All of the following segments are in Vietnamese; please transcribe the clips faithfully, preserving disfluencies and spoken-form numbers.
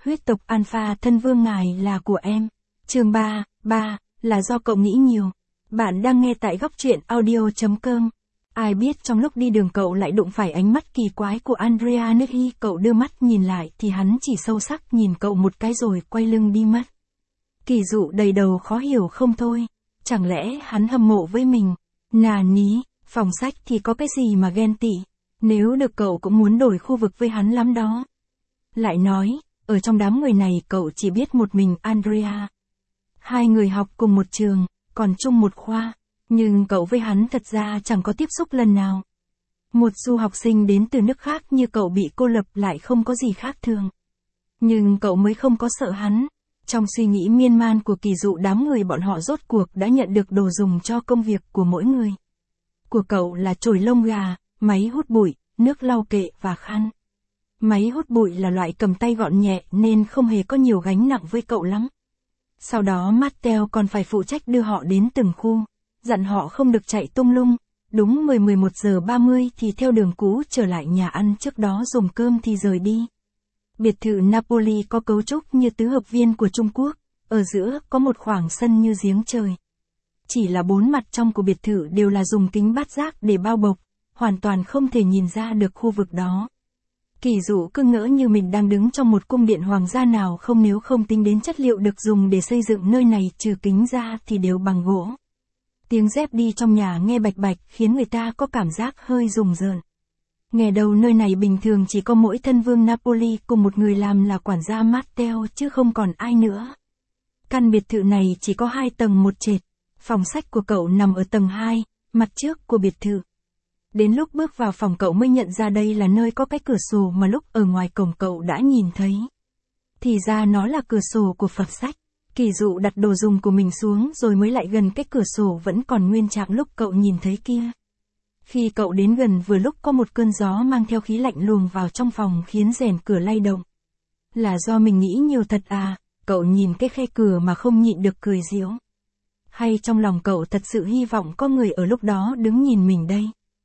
huyết tộc Alpha thân vương ngài là của em. Chương ba, ba, là do cậu nghĩ nhiều. Bạn đang nghe tại góc truyện audio chấm com. Ai biết trong lúc đi đường cậu lại đụng phải ánh mắt kỳ quái của Andrea Neri. Cậu đưa mắt nhìn lại thì hắn chỉ sâu sắc nhìn cậu một cái rồi quay lưng đi mất. Kỳ dụ đầy đầu khó hiểu không thôi. Chẳng lẽ hắn hâm mộ với mình? Nà ní, phòng sách thì có cái gì mà ghen tị. Nếu được cậu cũng muốn đổi khu vực với hắn lắm đó. Lại nói, ở trong đám người này cậu chỉ biết một mình Andrea. Hai người học cùng một trường, còn chung một khoa. Nhưng cậu với hắn thật ra chẳng có tiếp xúc lần nào. Một du học sinh đến từ nước khác như cậu bị cô lập lại không có gì khác thường. Nhưng cậu mới không có sợ hắn. Trong suy nghĩ miên man của Kỳ Dụ, đám người bọn họ rốt cuộc đã nhận được đồ dùng cho công việc của mỗi người. Của cậu là chổi lông gà, máy hút bụi, nước lau kệ và khăn. Máy hút bụi là loại cầm tay gọn nhẹ nên không hề có nhiều gánh nặng với cậu lắm. Sau đó Mattel còn phải phụ trách đưa họ đến từng khu, dặn họ không được chạy tung lung. Đúng mười mười một giờ ba mươi thì theo đường cũ trở lại nhà ăn, trước đó dùng cơm thì rời đi. Biệt thự Napoli có cấu trúc như tứ hợp viên của Trung Quốc, ở giữa có một khoảng sân như giếng trời. Chỉ là bốn mặt trong của biệt thự đều là dùng kính bát giác để bao bọc, hoàn toàn không thể nhìn ra được khu vực đó. Kỳ Dụ cứ ngỡ như mình đang đứng trong một cung điện hoàng gia nào không, nếu không tính đến chất liệu được dùng để xây dựng nơi này trừ kính ra thì đều bằng gỗ. Tiếng dép đi trong nhà nghe bạch bạch khiến người ta có cảm giác hơi rùng rợn. Nghe đầu nơi này bình thường chỉ có mỗi thân vương Napoli cùng một người làm là quản gia Mattel chứ không còn ai nữa. Căn biệt thự này chỉ có hai tầng một trệt. Phòng sách của cậu nằm ở tầng hai, mặt trước của biệt thự. Đến lúc bước vào phòng cậu mới nhận ra đây là nơi có cái cửa sổ mà lúc ở ngoài cổng cậu đã nhìn thấy. Thì ra nó là cửa sổ của phòng sách. Kỳ Dụ đặt đồ dùng của mình xuống rồi mới lại gần cái cửa sổ vẫn còn nguyên trạng lúc cậu nhìn thấy kia. Khi cậu đến gần vừa lúc có một cơn gió mang theo khí lạnh luồng vào trong phòng khiến rèm cửa lay động. Là do mình nghĩ nhiều thật à, cậu nhìn cái khe cửa mà không nhịn được cười giễu. Hay trong lòng cậu thật sự hy vọng có người ở lúc đó đứng nhìn mình đây?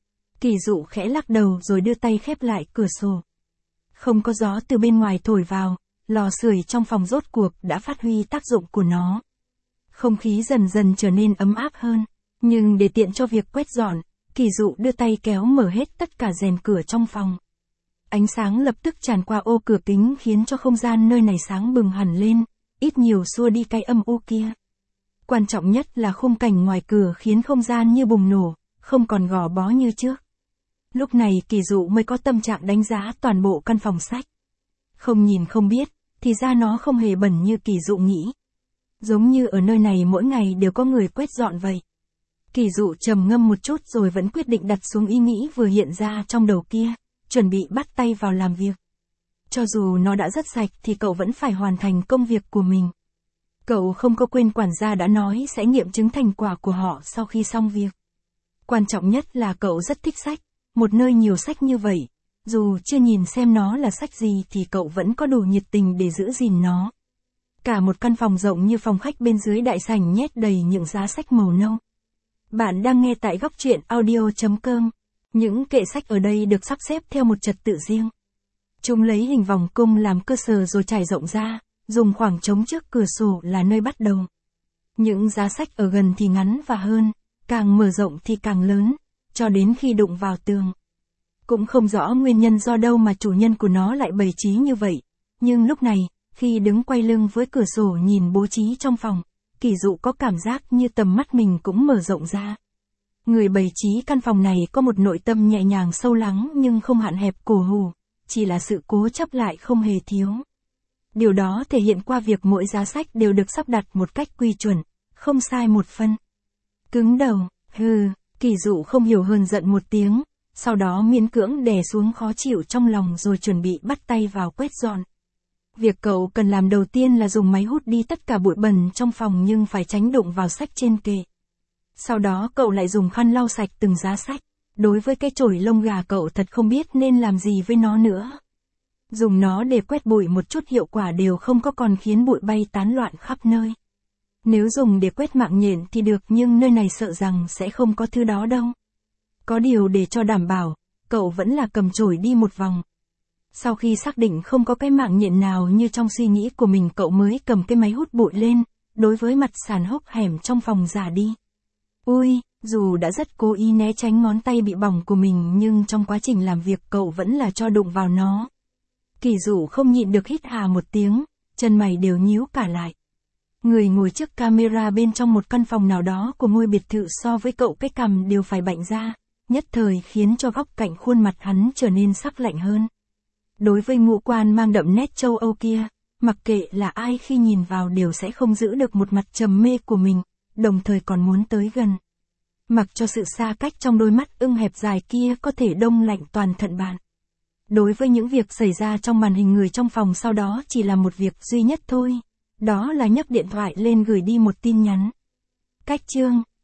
Kỳ Dụ khẽ lắc đầu rồi đưa tay khép lại cửa sổ. Không có gió từ bên ngoài thổi vào, lò sưởi trong phòng rốt cuộc đã phát huy tác dụng của nó. Không khí dần dần trở nên ấm áp hơn, nhưng để tiện cho việc quét dọn, Kỳ Dụ đưa tay kéo mở hết tất cả rèm cửa trong phòng. Ánh sáng lập tức tràn qua ô cửa kính khiến cho không gian nơi này sáng bừng hẳn lên, ít nhiều xua đi cái âm u kia. Quan trọng nhất là khung cảnh ngoài cửa khiến không gian như bùng nổ, không còn gò bó như trước. Lúc này Kỳ Dụ mới có tâm trạng đánh giá toàn bộ căn phòng sách. Không nhìn không biết, thì ra nó không hề bẩn như Kỳ Dụ nghĩ. Giống như ở nơi này mỗi ngày đều có người quét dọn vậy. Kỳ Dụ trầm ngâm một chút rồi vẫn quyết định đặt xuống ý nghĩ vừa hiện ra trong đầu kia, chuẩn bị bắt tay vào làm việc. Cho dù nó đã rất sạch thì cậu vẫn phải hoàn thành công việc của mình. Cậu không có quên quản gia đã nói sẽ nghiệm chứng thành quả của họ sau khi xong việc. Quan trọng nhất là cậu rất thích sách, một nơi nhiều sách như vậy. Dù chưa nhìn xem nó là sách gì thì cậu vẫn có đủ nhiệt tình để giữ gìn nó. Cả một căn phòng rộng như phòng khách bên dưới đại sảnh nhét đầy những giá sách màu nâu. Bạn đang nghe tại góc truyện audio chấm com. Những kệ sách ở đây được sắp xếp theo một trật tự riêng. Chúng lấy hình vòng cung làm cơ sở rồi trải rộng ra, dùng khoảng trống trước cửa sổ là nơi bắt đầu. Những giá sách ở gần thì ngắn và hơn, càng mở rộng thì càng lớn, cho đến khi đụng vào tường. Cũng không rõ nguyên nhân do đâu mà chủ nhân của nó lại bày trí như vậy, nhưng lúc này, khi đứng quay lưng với cửa sổ nhìn bố trí trong phòng, Kỳ Dụ có cảm giác như tầm mắt mình cũng mở rộng ra. Người bày trí căn phòng này có một nội tâm nhẹ nhàng sâu lắng nhưng không hạn hẹp cổ hủ, chỉ là sự cố chấp lại không hề thiếu. Điều đó thể hiện qua việc mỗi giá sách đều được sắp đặt một cách quy chuẩn, không sai một phân. Cứng đầu, hừ, Kỳ Dụ không hiểu hơn giận một tiếng, sau đó miễn cưỡng đè xuống khó chịu trong lòng rồi chuẩn bị bắt tay vào quét dọn. Việc cậu cần làm đầu tiên là dùng máy hút đi tất cả bụi bẩn trong phòng nhưng phải tránh đụng vào sách trên kệ. Sau đó cậu lại dùng khăn lau sạch từng giá sách. Đối với cái chổi lông gà cậu thật không biết nên làm gì với nó nữa. Dùng nó để quét bụi một chút hiệu quả đều không có, còn khiến bụi bay tán loạn khắp nơi. Nếu dùng để quét mạng nhện thì được, nhưng nơi này sợ rằng sẽ không có thứ đó đâu. Có điều để cho đảm bảo, cậu vẫn là cầm chổi đi một vòng. Sau khi xác định không có cái mạng nhện nào như trong suy nghĩ của mình, cậu mới cầm cái máy hút bụi lên, đối với mặt sàn hốc hẻm trong phòng giả đi. Ui, dù đã rất cố ý né tránh ngón tay bị bỏng của mình nhưng trong quá trình làm việc cậu vẫn là cho đụng vào nó. Kỳ Dụ không nhịn được hít hà một tiếng, chân mày đều nhíu cả lại. Người ngồi trước camera bên trong một căn phòng nào đó của ngôi biệt thự so với cậu cái cằm đều phải bạnh ra, nhất thời khiến cho góc cạnh khuôn mặt hắn trở nên sắc lạnh hơn. Đối với ngũ quan mang đậm nét châu Âu kia, mặc kệ là ai khi nhìn vào đều sẽ không giữ được một mặt trầm mê của mình, đồng thời còn muốn tới gần. Mặc cho sự xa cách trong đôi mắt ưng hẹp dài kia có thể đông lạnh toàn thận bạn. Đối với những việc xảy ra trong màn hình, người trong phòng sau đó chỉ là một việc duy nhất thôi. Đó là nhấc điện thoại lên gửi đi một tin nhắn. Cách chương